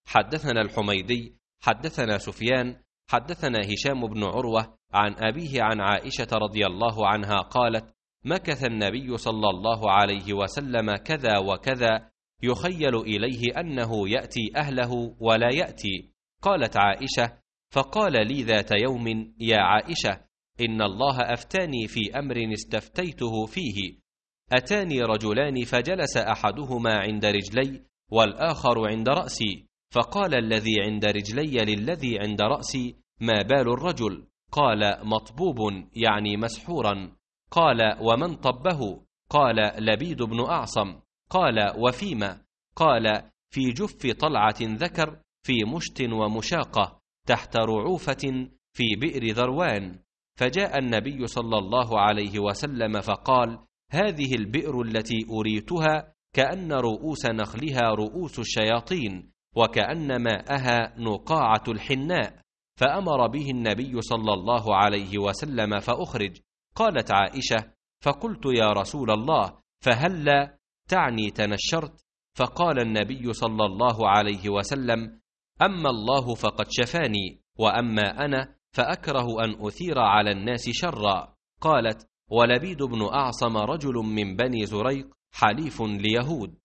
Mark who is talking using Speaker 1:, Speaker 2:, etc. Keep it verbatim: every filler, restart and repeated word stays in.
Speaker 1: حدثنا الحميدي حدثنا سفيان حدثنا هشام بن عروة عن أبيه عن عائشة رضي الله عنها قالت: مكث النبي صلى الله عليه وسلم كذا وكذا يخيل إليه أنه يأتي أهله ولا يأتي. قالت عائشة: فقال لي ذات يوم: يا عائشة، إن الله أفتاني في أمر استفتيته فيه، أتاني رجلان فجلس أحدهما عند رجلي والآخر عند رأسي، فقال الذي عند رجلي للذي عند رأسي: ما بال الرجل؟ قال: مطبوب، يعني مسحورا. قال: ومن طبه؟ قال: لبيد بن أعصم. قال: وفيما؟ قال: في جف طلعة ذكر، في مشت ومشاقة، تحت رعوفة، في بئر ذروان. فجاء النبي صلى الله عليه وسلم فقال: هذه البئر التي أريتها كأن رؤوس نخلها رؤوس الشياطين، وكأن ماءها نقاعة الحناء. فأمر به النبي صلى الله عليه وسلم فأخرج. قالت عائشة: فقلت: يا رسول الله، فهلا؟ تعني تنشرت؟ فقال النبي صلى الله عليه وسلم: أما الله فقد شفاني، وأما أنا فأكره أن أثير على الناس شرا. قالت: ولبيد بن أعصم رجل من بني زريق، حليف ليهود.